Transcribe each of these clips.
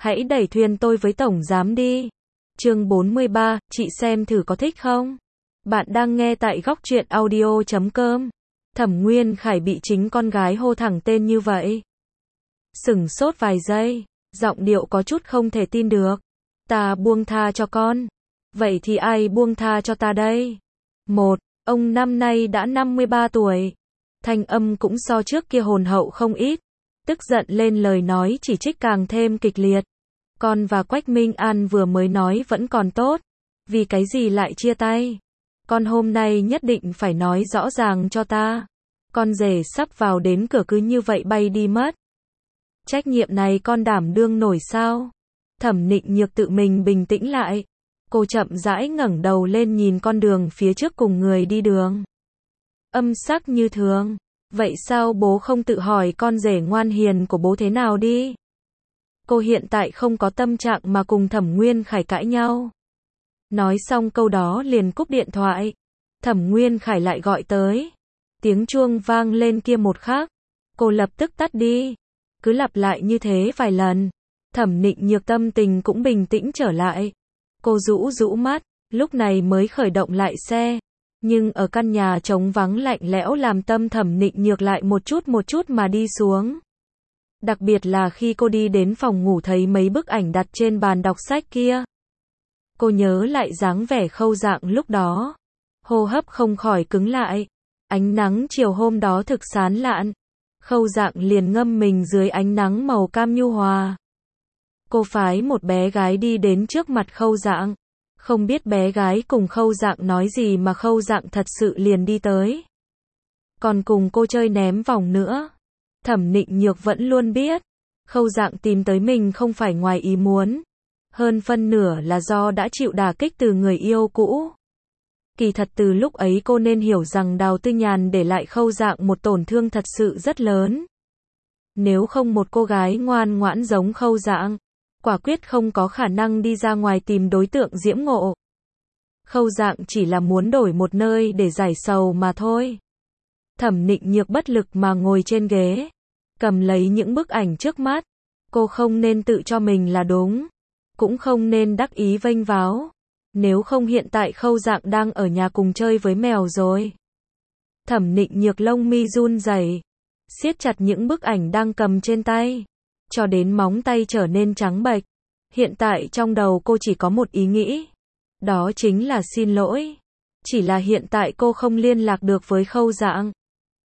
Hãy đẩy thuyền tôi với tổng giám đi. Chương 43, chị xem thử có thích không? Bạn đang nghe tại góc truyện audio.com. Thẩm Nguyên Khải bị chính con gái hô thẳng tên như vậy. Sửng sốt vài giây, giọng điệu có chút không thể tin được. Ta buông tha cho con. Vậy thì ai buông tha cho ta đây? Ông năm nay đã 53 tuổi. Thanh âm cũng so trước kia hồn hậu không ít. Tức giận lên lời nói chỉ trích càng thêm kịch liệt. Con và Quách Minh An vừa mới nói vẫn còn tốt. Vì cái gì lại chia tay? Con hôm nay nhất định phải nói rõ ràng cho ta. Con rể sắp vào đến cửa cứ như vậy bay đi mất. Trách nhiệm này con đảm đương nổi sao? Thẩm Nịnh Nhược tự mình bình tĩnh lại. Cô chậm rãi ngẩng đầu lên nhìn con đường phía trước cùng người đi đường. Âm sắc như thường. Vậy sao bố không tự hỏi con rể ngoan hiền của bố thế nào đi? Cô hiện tại không có tâm trạng mà cùng Thẩm Nguyên Khải cãi nhau. Nói xong câu đó liền cúp điện thoại. Thẩm Nguyên Khải lại gọi tới. Tiếng chuông vang lên kia một khắc. Cô lập tức tắt đi. Cứ lặp lại như thế vài lần. Thẩm Nịnh Nhược tâm tình cũng bình tĩnh trở lại. Cô rũ mắt, lúc này mới khởi động lại xe. Nhưng ở căn nhà trống vắng lạnh lẽo làm tâm Thẩm Nịnh Nhược lại một chút mà đi xuống. Đặc biệt là khi cô đi đến phòng ngủ thấy mấy bức ảnh đặt trên bàn đọc sách kia. Cô nhớ lại dáng vẻ Khâu Dạng lúc đó. Hô hấp không khỏi cứng lại. Ánh nắng chiều hôm đó thực sán lạn. Khâu Dạng liền ngâm mình dưới ánh nắng màu cam nhu hòa. Cô phái một bé gái đi đến trước mặt Khâu Dạng. Không biết bé gái cùng Khâu Dạng nói gì mà Khâu Dạng thật sự liền đi tới. Còn cùng cô chơi ném vòng nữa. Thẩm Nịnh Nhược vẫn luôn biết. Khâu Dạng tìm tới mình không phải ngoài ý muốn. Hơn phân nửa là do đã chịu đả kích từ người yêu cũ. Kỳ thật từ lúc ấy cô nên hiểu rằng Đào Tư Nhàn để lại Khâu Dạng một tổn thương thật sự rất lớn. Nếu không một cô gái ngoan ngoãn giống Khâu Dạng, quả quyết không có khả năng đi ra ngoài tìm đối tượng diễm ngộ. Khâu Dạng chỉ là muốn đổi một nơi để giải sầu mà thôi. Thẩm Nịnh Nhược bất lực mà ngồi trên ghế, cầm lấy những bức ảnh trước mắt. Cô không nên tự cho mình là đúng, cũng không nên đắc ý vênh váo. Nếu không hiện tại Khâu Dạng đang ở nhà cùng chơi với mèo rồi. Thẩm Nịnh Nhược lông mi run rẩy, siết chặt những bức ảnh đang cầm trên tay, cho đến móng tay trở nên trắng bệch. Hiện tại trong đầu cô chỉ có một ý nghĩ, đó chính là xin lỗi. Chỉ là hiện tại cô không liên lạc được với Khâu Dạng.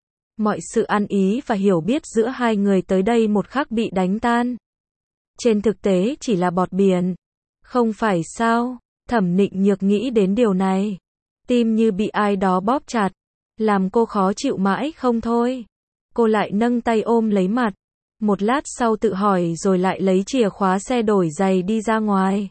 Mọi sự ăn ý và hiểu biết giữa hai người tới đây một khắc bị đánh tan. Trên thực tế chỉ là bọt biển. Không phải sao? Thẩm Nịnh Nhược nghĩ đến điều này. Tim như bị ai đó bóp chặt. Làm cô khó chịu mãi không thôi. Cô lại nâng tay ôm lấy mặt. Một lát sau tự hỏi rồi lại lấy chìa khóa xe đổi giày đi ra ngoài.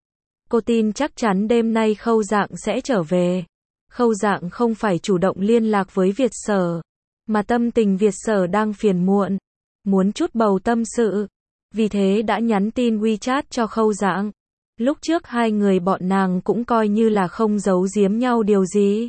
Cô tin chắc chắn đêm nay Khâu Dạng sẽ trở về. Khâu Dạng không phải chủ động liên lạc với Việt Sở, mà tâm tình Việt Sở đang phiền muộn, muốn chút bầu tâm sự. Vì thế đã nhắn tin WeChat cho Khâu Dạng. Lúc trước hai người bọn nàng cũng coi như là không giấu giếm nhau điều gì.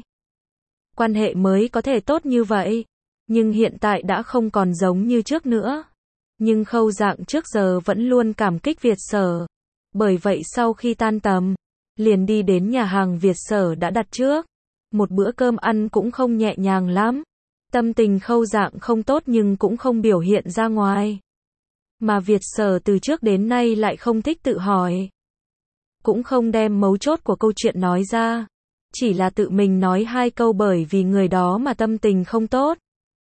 Quan hệ mới có thể tốt như vậy, nhưng hiện tại đã không còn giống như trước nữa. Nhưng Khâu Dạng trước giờ vẫn luôn cảm kích Việt Sở. Bởi vậy sau khi tan tầm, liền đi đến nhà hàng Việt Sở đã đặt trước. Một bữa cơm ăn cũng không nhẹ nhàng lắm. Tâm tình Khâu Dạng không tốt nhưng cũng không biểu hiện ra ngoài. Mà Việt Sở từ trước đến nay lại không thích tự hỏi. Cũng không đem mấu chốt của câu chuyện nói ra. Chỉ là tự mình nói hai câu bởi vì người đó mà tâm tình không tốt.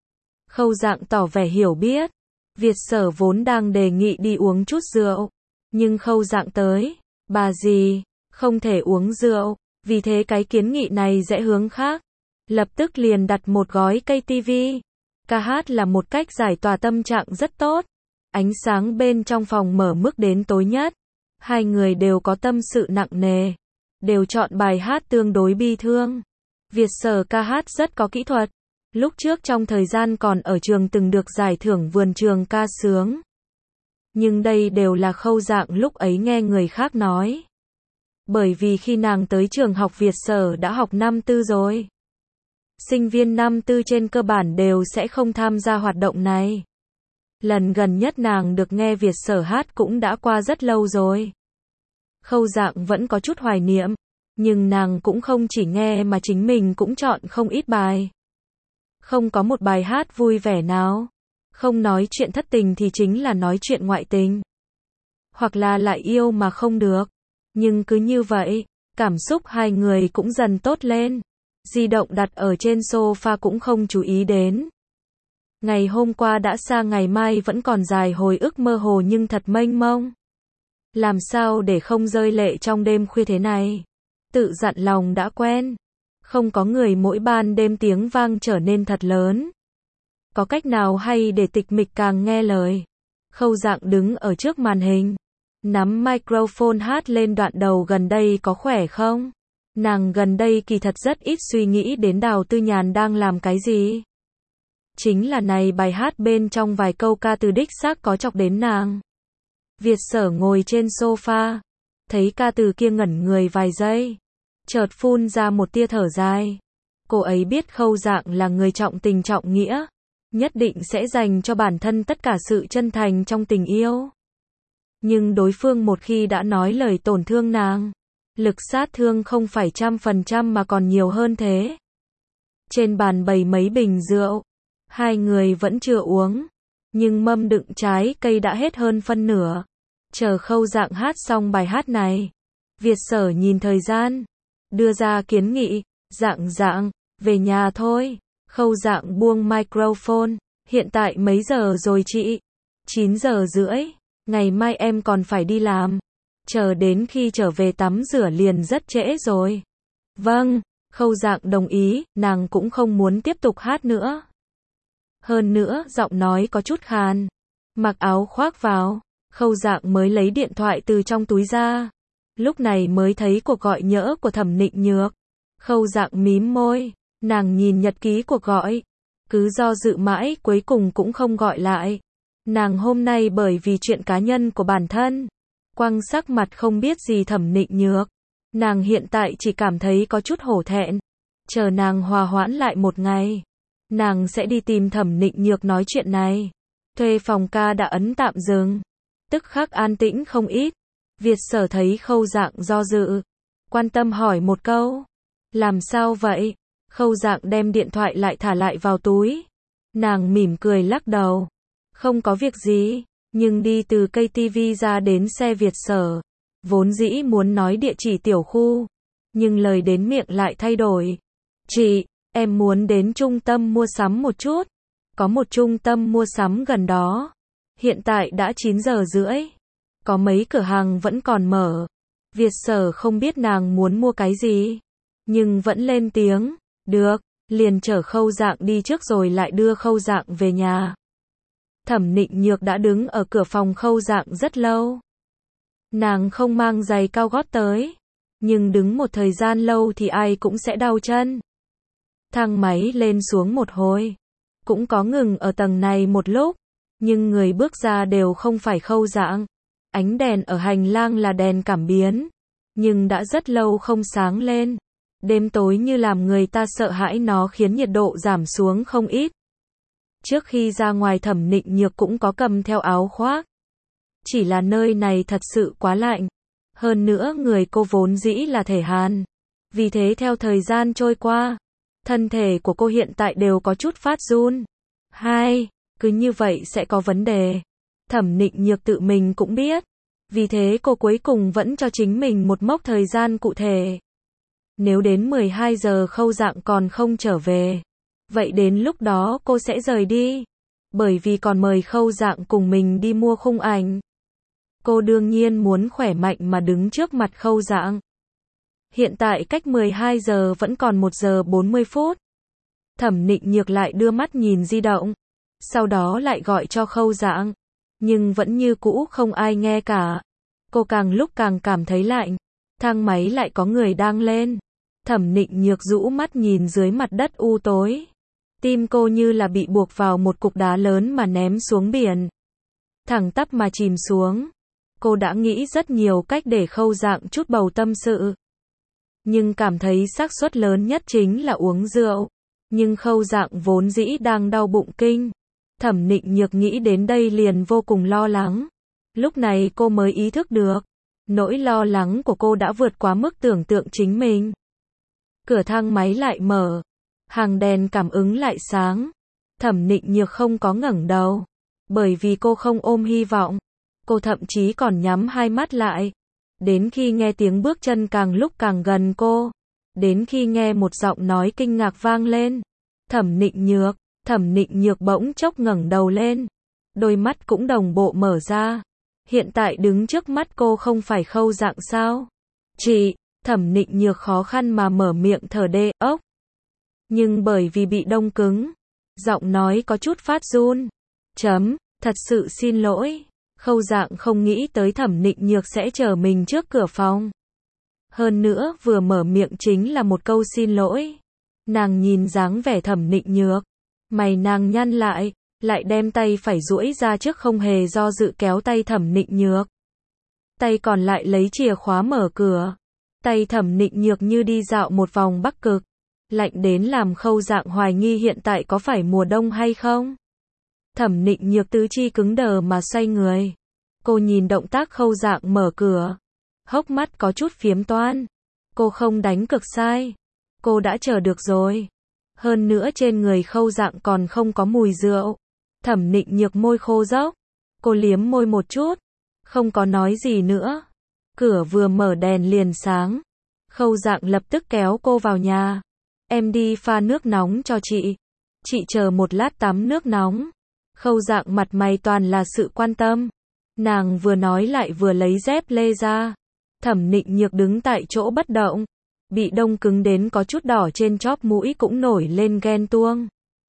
Khâu Dạng tỏ vẻ hiểu biết. Việt Sở vốn đang đề nghị đi uống chút rượu. Nhưng Khâu Dạng tới. Bà dì, không thể uống rượu. Vì thế cái kiến nghị này rẽ hướng khác. Lập tức liền đặt một gói cây tivi. Ca hát là một cách giải tỏa tâm trạng rất tốt. Ánh sáng bên trong phòng mở mức đến tối nhất. Hai người đều có tâm sự nặng nề. Đều chọn bài hát tương đối bi thương. Việt Sở ca hát rất có kỹ thuật. Lúc trước trong thời gian còn ở trường từng được giải thưởng vườn trường ca sướng. Nhưng đây đều là Khâu Dạng lúc ấy nghe người khác nói. Bởi vì khi nàng tới trường học Việt Sở đã học năm tư rồi. Sinh viên năm tư trên cơ bản đều sẽ không tham gia hoạt động này. Lần gần nhất nàng được nghe Việt Sở hát cũng đã qua rất lâu rồi. Khâu Dạng vẫn có chút hoài niệm, nhưng nàng cũng không chỉ nghe mà chính mình cũng chọn không ít bài. Không có một bài hát vui vẻ nào. Không nói chuyện thất tình thì chính là nói chuyện ngoại tình. Hoặc là lại yêu mà không được. Nhưng cứ như vậy, cảm xúc hai người cũng dần tốt lên. Di động đặt ở trên sofa cũng không chú ý đến. Ngày hôm qua đã xa, ngày mai vẫn còn dài, hồi ức mơ hồ nhưng thật mênh mông. Làm sao để không rơi lệ trong đêm khuya thế này? Tự dặn lòng đã quen. Không có người mỗi ban đêm tiếng vang trở nên thật lớn. Có cách nào hay để tịch mịch càng nghe lời? Khâu Dạng đứng ở trước màn hình, nắm microphone hát lên đoạn đầu. Gần đây có khỏe không? Nàng gần đây kỳ thật rất ít suy nghĩ đến Đào Tư Nhàn đang làm cái gì. Chính là này bài hát bên trong vài câu ca từ đích xác có chọc đến nàng. Việt Sở ngồi trên sofa, thấy ca từ kia ngẩn người vài giây, chợt phun ra một tia thở dài. Cô ấy biết Khâu Dạng là người trọng tình trọng nghĩa, nhất định sẽ dành cho bản thân tất cả sự chân thành trong tình yêu. Nhưng đối phương một khi đã nói lời tổn thương nàng, lực sát thương không phải 100% mà còn nhiều hơn thế. Trên bàn bày mấy bình rượu, hai người vẫn chưa uống, nhưng mâm đựng trái cây đã hết hơn phân nửa. Chờ Khâu Dạng hát xong bài hát này, Việt Sở nhìn thời gian, đưa ra kiến nghị, Dạng, về nhà thôi. Khâu Dạng buông microphone, hiện tại mấy giờ rồi chị? 9 giờ rưỡi, ngày mai em còn phải đi làm. Chờ đến khi trở về tắm rửa liền rất trễ rồi. Vâng, Khâu Dạng đồng ý, nàng cũng không muốn tiếp tục hát nữa. Hơn nữa, giọng nói có chút khàn. Mặc áo khoác vào, Khâu Dạng mới lấy điện thoại từ trong túi ra. Lúc này mới thấy cuộc gọi nhỡ của Thẩm Nịnh Nhược. Khâu Dạng mím môi, nàng nhìn nhật ký cuộc gọi. Cứ do dự mãi cuối cùng cũng không gọi lại. Nàng hôm nay bởi vì chuyện cá nhân của bản thân, quăng sắc mặt không biết gì Thẩm Nịnh Nhược. Nàng hiện tại chỉ cảm thấy có chút hổ thẹn. Chờ nàng hòa hoãn lại một ngày, nàng sẽ đi tìm Thẩm Nịnh Nhược nói chuyện này. Thuê phòng ca đã ấn tạm dừng. Tức khắc an tĩnh không ít. Việt Sở thấy Khâu Dạng do dự, quan tâm hỏi một câu. Làm sao vậy? Khâu Dạng đem điện thoại lại thả lại vào túi. Nàng mỉm cười lắc đầu. Không có việc gì, nhưng đi từ cây tivi ra đến xe Việt Sở. Vốn dĩ muốn nói địa chỉ tiểu khu, nhưng lời đến miệng lại thay đổi. Chị, em muốn đến trung tâm mua sắm một chút. Có một trung tâm mua sắm gần đó. Hiện tại đã 9 giờ rưỡi. Có mấy cửa hàng vẫn còn mở. Việt Sở không biết nàng muốn mua cái gì, nhưng vẫn lên tiếng. Được, liền chở Khâu Dạng đi trước rồi lại đưa Khâu Dạng về nhà. Thẩm Nịnh Nhược đã đứng ở cửa phòng Khâu Dạng rất lâu. Nàng không mang giày cao gót tới, nhưng đứng một thời gian lâu thì ai cũng sẽ đau chân. Thang máy lên xuống một hồi, cũng có ngừng ở tầng này một lúc, nhưng người bước ra đều không phải Khâu Dạng. Ánh đèn ở hành lang là đèn cảm biến, nhưng đã rất lâu không sáng lên. Đêm tối như làm người ta sợ hãi, nó khiến nhiệt độ giảm xuống không ít. Trước khi ra ngoài Thẩm Nịnh Nhược cũng có cầm theo áo khoác. Chỉ là nơi này thật sự quá lạnh. Hơn nữa người cô vốn dĩ là thể hàn. Vì thế theo thời gian trôi qua, thân thể của cô hiện tại đều có chút phát run. Cứ như vậy sẽ có vấn đề. Thẩm Nịnh Nhược tự mình cũng biết. Vì thế cô cuối cùng vẫn cho chính mình một mốc thời gian cụ thể. Nếu đến 12 giờ Khâu Dạng còn không trở về, vậy đến lúc đó cô sẽ rời đi. Bởi vì còn mời Khâu Dạng cùng mình đi mua khung ảnh. Cô đương nhiên muốn khỏe mạnh mà đứng trước mặt Khâu Dạng. Hiện tại cách 12 giờ vẫn còn 1 giờ 40 phút. Thẩm Nịnh Nhược lại đưa mắt nhìn di động. Sau đó lại gọi cho Khâu Dạng. Nhưng vẫn như cũ không ai nghe cả. Cô càng lúc càng cảm thấy lạnh. Thang máy lại có người đang lên. Thẩm Nịnh Nhược rũ mắt nhìn dưới mặt đất u tối. Tim cô như là bị buộc vào một cục đá lớn mà ném xuống biển. Thẳng tắp mà chìm xuống. Cô đã nghĩ rất nhiều cách để Khâu Dạng chút bầu tâm sự. Nhưng cảm thấy xác suất lớn nhất chính là uống rượu. Nhưng Khâu Dạng vốn dĩ đang đau bụng kinh. Thẩm Nịnh Nhược nghĩ đến đây liền vô cùng lo lắng. Lúc này cô mới ý thức được, nỗi lo lắng của cô đã vượt quá mức tưởng tượng chính mình. Cửa thang máy lại mở, hàng đèn cảm ứng lại sáng. Thẩm Nịnh Nhược không có ngẩng đầu, bởi vì cô không ôm hy vọng. Cô thậm chí còn nhắm hai mắt lại. Đến khi nghe tiếng bước chân càng lúc càng gần cô. Đến khi nghe một giọng nói kinh ngạc vang lên. Thẩm Nịnh Nhược bỗng chốc ngẩng đầu lên. Đôi mắt cũng đồng bộ mở ra. Hiện tại đứng trước mắt cô không phải Khâu Dạng sao? Chị, Thẩm Nịnh Nhược khó khăn mà mở miệng thở đê ốc. Nhưng bởi vì bị đông cứng, giọng nói có chút phát run. Thật sự xin lỗi. Khâu Dạng không nghĩ tới Thẩm Nịnh Nhược sẽ chờ mình trước cửa phòng. Hơn nữa vừa mở miệng chính là một câu xin lỗi. Nàng nhìn dáng vẻ Thẩm Nịnh Nhược, mày nàng nhăn lại đem tay phải duỗi ra trước không hề do dự kéo tay Thẩm Nịnh Nhược. Tay còn lại lấy chìa khóa mở cửa. Tay Thẩm Nịnh Nhược như đi dạo một vòng Bắc Cực, lạnh đến làm Khâu Dạng hoài nghi hiện tại có phải mùa đông hay không. Thẩm Nịnh Nhược tứ chi cứng đờ mà xoay người. Cô nhìn động tác Khâu Dạng mở cửa, hốc mắt có chút phiếm toan. Cô không đánh cực sai. Cô đã chờ được rồi. Hơn nữa trên người Khâu Dạng còn không có mùi rượu. Thẩm Nịnh Nhược môi khô dốc. Cô liếm môi một chút, không có nói gì nữa. Cửa vừa mở đèn liền sáng. Khâu Dạng lập tức kéo cô vào nhà. Em đi pha nước nóng cho chị. Chị chờ một lát tắm nước nóng. Khâu Dạng mặt mày toàn là sự quan tâm. Nàng vừa nói lại vừa lấy dép lê ra. Thẩm Nịnh Nhược đứng tại chỗ bất động. Bị đông cứng đến có chút đỏ trên chóp mũi cũng nổi lên ghen tuông.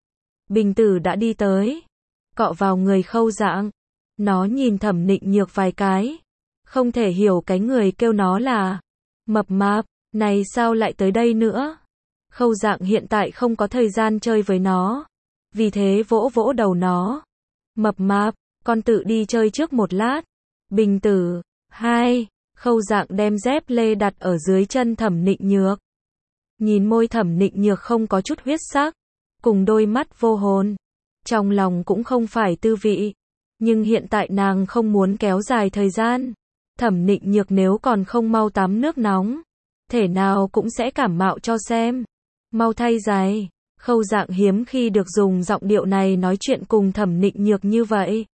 Bình Tử đã đi tới, cọ vào người Khâu Dạng. Nó nhìn Thẩm Nịnh Nhược vài cái. Không thể hiểu cái người kêu nó là mập mạp này sao lại tới đây nữa. Khâu Dạng hiện tại không có thời gian chơi với nó. Vì thế vỗ vỗ đầu nó. Mập mạp, con tự đi chơi trước một lát. Bình Tử, hai. Khâu Dạng đem dép lê đặt ở dưới chân Thẩm Nịnh Nhược. Nhìn môi Thẩm Nịnh Nhược không có chút huyết sắc, cùng đôi mắt vô hồn. Trong lòng cũng không phải tư vị. Nhưng hiện tại nàng không muốn kéo dài thời gian. Thẩm Nịnh Nhược nếu còn không mau tắm nước nóng, thể nào cũng sẽ cảm mạo cho xem. Mau thay giày. Khâu Dạng hiếm khi được dùng giọng điệu này nói chuyện cùng Thẩm Nịnh Nhược như vậy.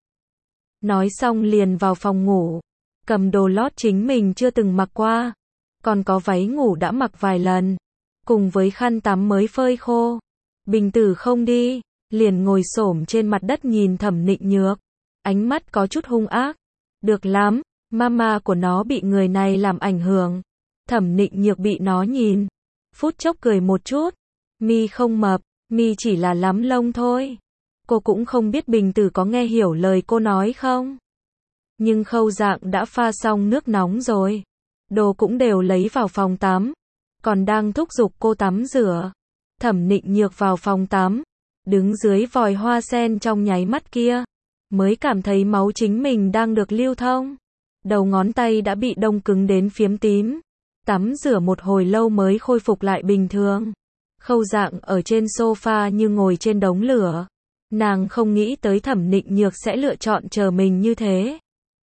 Nói xong liền vào phòng ngủ. Cầm đồ lót chính mình chưa từng mặc qua. Còn có váy ngủ đã mặc vài lần. Cùng với khăn tắm mới phơi khô. Bình Tử không đi. Liền ngồi xổm trên mặt đất nhìn Thẩm Nịnh Nhược. Ánh mắt có chút hung ác. Được lắm. Mama của nó bị người này làm ảnh hưởng. Thẩm Nịnh Nhược bị nó nhìn. Phút chốc cười một chút. Mi không mập. Mi chỉ là lắm lông thôi. Cô cũng không biết Bình Tử có nghe hiểu lời cô nói không. Nhưng Khâu Dạng đã pha xong nước nóng rồi. Đồ cũng đều lấy vào phòng tắm. Còn đang thúc giục cô tắm rửa. Thẩm Nịnh Nhược vào phòng tắm. Đứng dưới vòi hoa sen trong nháy mắt kia. Mới cảm thấy máu chính mình đang được lưu thông. Đầu ngón tay đã bị đông cứng đến phiếm tím. Tắm rửa một hồi lâu mới khôi phục lại bình thường. Khâu Dạng ở trên sofa như ngồi trên đống lửa. Nàng không nghĩ tới Thẩm Nịnh Nhược sẽ lựa chọn chờ mình như thế.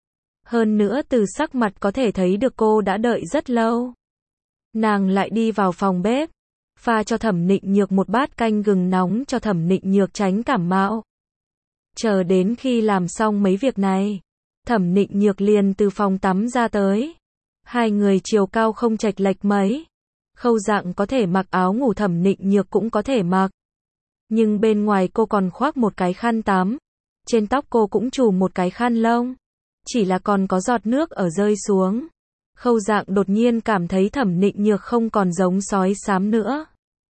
Hơn nữa từ sắc mặt có thể thấy được cô đã đợi rất lâu. Nàng lại đi vào phòng bếp. Pha cho Thẩm Nịnh Nhược một bát canh gừng nóng cho Thẩm Nịnh Nhược tránh cảm mạo. Chờ đến khi làm xong mấy việc này, Thẩm Nịnh Nhược liền từ phòng tắm ra tới. Hai người chiều cao không chệch lệch mấy. Khâu Dạng có thể mặc áo ngủ, Thẩm Nịnh Nhược cũng có thể mặc. Nhưng bên ngoài cô còn khoác một cái khăn tắm. Trên tóc cô cũng trùm một cái khăn lông. Chỉ là còn có giọt nước ở rơi xuống. Khâu Dạng đột nhiên cảm thấy Thẩm Nịnh Nhược không còn giống sói xám nữa,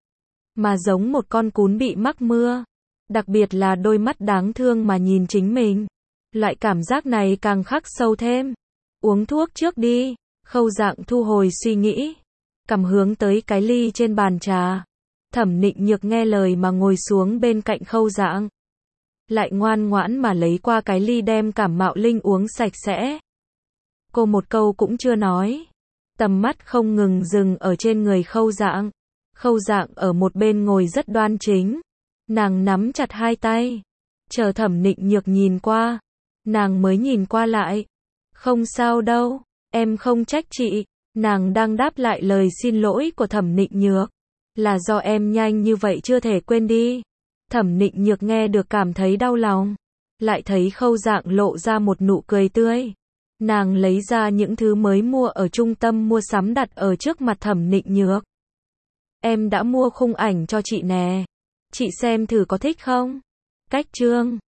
mà giống một con cún bị mắc mưa. Đặc biệt là đôi mắt đáng thương mà nhìn chính mình. Loại cảm giác này càng khắc sâu thêm. Uống thuốc trước đi. Khâu Dạng thu hồi suy nghĩ. Cầm hướng tới cái ly trên bàn trà. Thẩm Nịnh Nhược nghe lời mà ngồi xuống bên cạnh Khâu Dạng. Lại ngoan ngoãn mà lấy qua cái ly đem cảm mạo linh uống sạch sẽ. Cô một câu cũng chưa nói. Tầm mắt không ngừng dừng ở trên người Khâu Dạng. Khâu Dạng ở một bên ngồi rất đoan chính. Nàng nắm chặt hai tay. Chờ Thẩm Nịnh Nhược nhìn qua, nàng mới nhìn qua lại. Không sao đâu, em không trách chị. Nàng đang đáp lại lời xin lỗi của Thẩm Nịnh Nhược. Là do em nhanh như vậy chưa thể quên đi. Thẩm Nịnh Nhược nghe được cảm thấy đau lòng. Lại thấy Khâu Dạng lộ ra một nụ cười tươi. Nàng lấy ra những thứ mới mua ở trung tâm mua sắm đặt ở trước mặt Thẩm Nịnh Nhược. Em đã mua khung ảnh cho chị nè. Chị xem thử có thích không? Cách chương